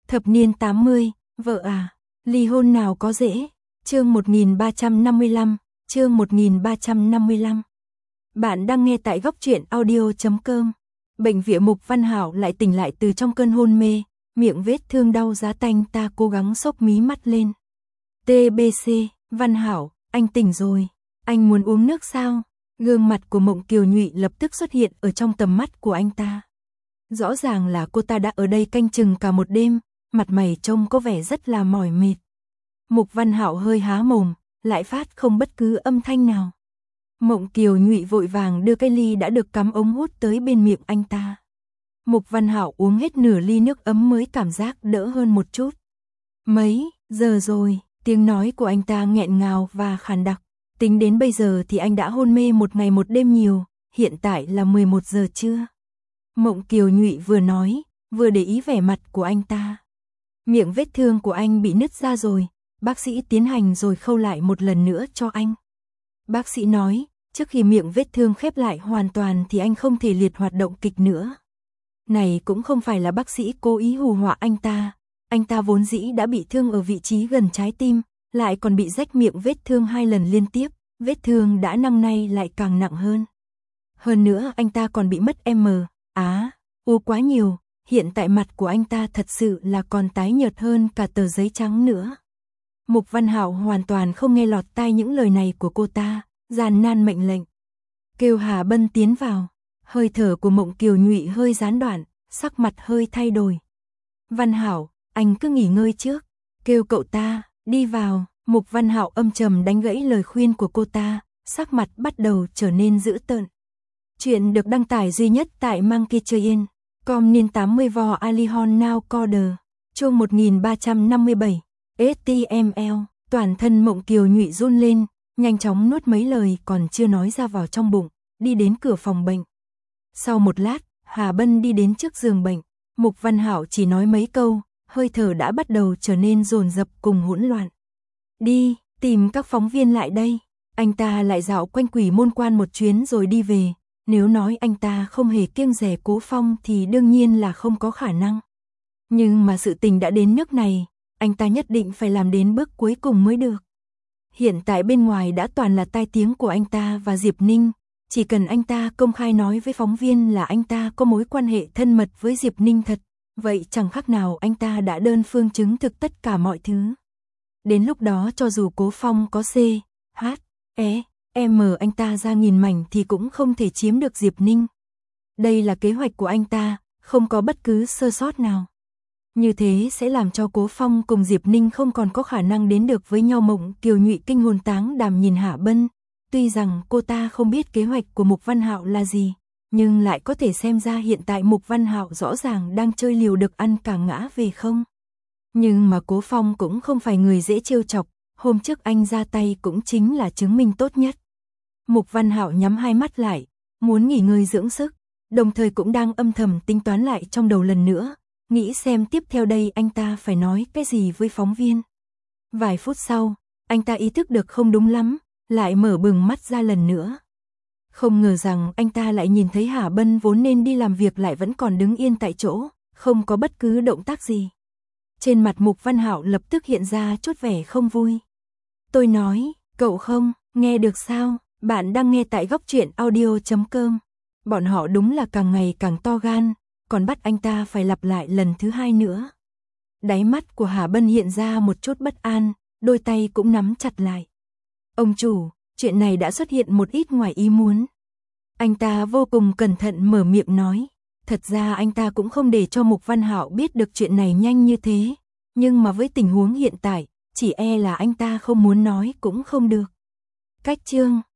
Thập niên 80, vợ à, ly hôn nào có dễ. Chương 1355, chương 1355. Bạn đang nghe tại góc truyện audio.com. Bệnh viện Mục Văn Hảo lại tỉnh lại từ trong cơn hôn mê, miệng vết thương đau giá tanh, ta cố gắng xốc mí mắt lên. TBC, Văn Hảo, anh tỉnh rồi, anh muốn uống nước sao? Gương mặt của Mộng Kiều Nhụy lập tức xuất hiện ở trong tầm mắt của anh ta. Rõ ràng là cô ta đã ở đây canh chừng cả một đêm, mặt mày trông có vẻ rất là mỏi mệt. Mục Văn Hạo hơi há mồm, lại phát không bất cứ âm thanh nào. Mộng Kiều Nhụy vội vàng đưa cái ly đã được cắm ống hút tới bên miệng anh ta. Mục Văn Hạo uống hết nửa ly nước ấm mới cảm giác đỡ hơn một chút. Mấy giờ rồi? Tiếng nói của anh ta nghẹn ngào và khàn đặc. Tính đến bây giờ thì anh đã hôn mê một ngày một đêm nhiều, hiện tại là 11 giờ trưa. Mộng Kiều Nhụy vừa nói, vừa để ý vẻ mặt của anh ta. Miệng vết thương của anh bị nứt ra rồi, bác sĩ tiến hành rồi khâu lại một lần nữa cho anh. Bác sĩ nói, trước khi miệng vết thương khép lại hoàn toàn thì anh không thể liệt hoạt động kịch nữa. Này cũng không phải là bác sĩ cố ý hù dọa anh ta vốn dĩ đã bị thương ở vị trí gần trái tim, lại còn bị rách miệng vết thương 2 lần liên tiếp, vết thương đã năm nay lại càng nặng hơn. Hơn nữa anh ta còn bị mất u quá nhiều, hiện tại mặt của anh ta thật sự là còn tái nhợt hơn cả tờ giấy trắng nữa. Mục Văn Hạo hoàn toàn không nghe lọt tai những lời này của cô ta, gian nan mệnh lệnh. Kêu Hà Bân tiến vào, hơi thở của Mộng Kiều Nhụy hơi gián đoạn, sắc mặt hơi thay đổi. Văn Hảo, anh cứ nghỉ ngơi trước, kêu cậu ta, đi vào. Mục Văn Hạo âm trầm đánh gãy lời khuyên của cô ta, sắc mặt bắt đầu trở nên dữ tợn. Chuyện được đăng tải duy nhất tại Mankichoyen.com niên 80 vò Alihon Now Coder, chương 1357, HTML, toàn thân Mộng Kiều Nhụy run lên, nhanh chóng nuốt mấy lời còn chưa nói ra vào trong bụng, đi đến cửa phòng bệnh. Sau một lát, Hà Bân đi đến trước giường bệnh, Mục Văn Hạo chỉ nói mấy câu, hơi thở đã bắt đầu trở nên dồn dập cùng hỗn loạn. Đi, tìm các phóng viên lại đây. Anh ta lại dạo quanh Quỷ Môn Quan một chuyến rồi đi về. Nếu nói anh ta không hề kiêng dè Cố Phong thì đương nhiên là không có khả năng. Nhưng mà sự tình đã đến nước này, anh ta nhất định phải làm đến bước cuối cùng mới được. Hiện tại bên ngoài đã toàn là tai tiếng của anh ta và Diệp Ninh. Chỉ cần anh ta công khai nói với phóng viên là anh ta có mối quan hệ thân mật với Diệp Ninh thật, vậy chẳng khác nào anh ta đã đơn phương chứng thực tất cả mọi thứ. Đến lúc đó cho dù Cố Phong có anh ta ra nghìn mảnh thì cũng không thể chiếm được Diệp Ninh. Đây là kế hoạch của anh ta, không có bất cứ sơ sót nào. Như thế sẽ làm cho Cố Phong cùng Diệp Ninh không còn có khả năng đến được với nhau. Mộng Kiều Nhụy kinh hồn táng đảm nhìn Hạ Bân. Tuy rằng cô ta không biết kế hoạch của Mục Văn Hạo là gì, nhưng lại có thể xem ra hiện tại Mục Văn Hạo rõ ràng đang chơi liều được ăn cả ngã về không. Nhưng mà Cố Phong cũng không phải người dễ trêu chọc, hôm trước anh ra tay cũng chính là chứng minh tốt nhất. Mục Văn Hạo nhắm hai mắt lại, muốn nghỉ ngơi dưỡng sức, đồng thời cũng đang âm thầm tính toán lại trong đầu lần nữa, nghĩ xem tiếp theo đây anh ta phải nói cái gì với phóng viên. Vài phút sau, anh ta ý thức được không đúng lắm, lại mở bừng mắt ra lần nữa. Không ngờ rằng anh ta lại nhìn thấy Hà Bân vốn nên đi làm việc lại vẫn còn đứng yên tại chỗ, không có bất cứ động tác gì. Trên mặt Mục Văn Hạo lập tức hiện ra chút vẻ không vui. Tôi nói, cậu không nghe được sao? Bạn đang nghe tại góc truyện audio.com. Bọn họ đúng là càng ngày càng to gan, còn bắt anh ta phải lặp lại lần thứ 2 nữa. Đáy mắt của Hà Bân hiện ra một chút bất an, đôi tay cũng nắm chặt lại. Ông chủ, chuyện này đã xuất hiện một ít ngoài ý muốn. Anh ta vô cùng cẩn thận mở miệng nói. Thật ra anh ta cũng không để cho Mục Văn Hạo biết được chuyện này nhanh như thế, nhưng mà với tình huống hiện tại, chỉ e là anh ta không muốn nói cũng không được. Cách chương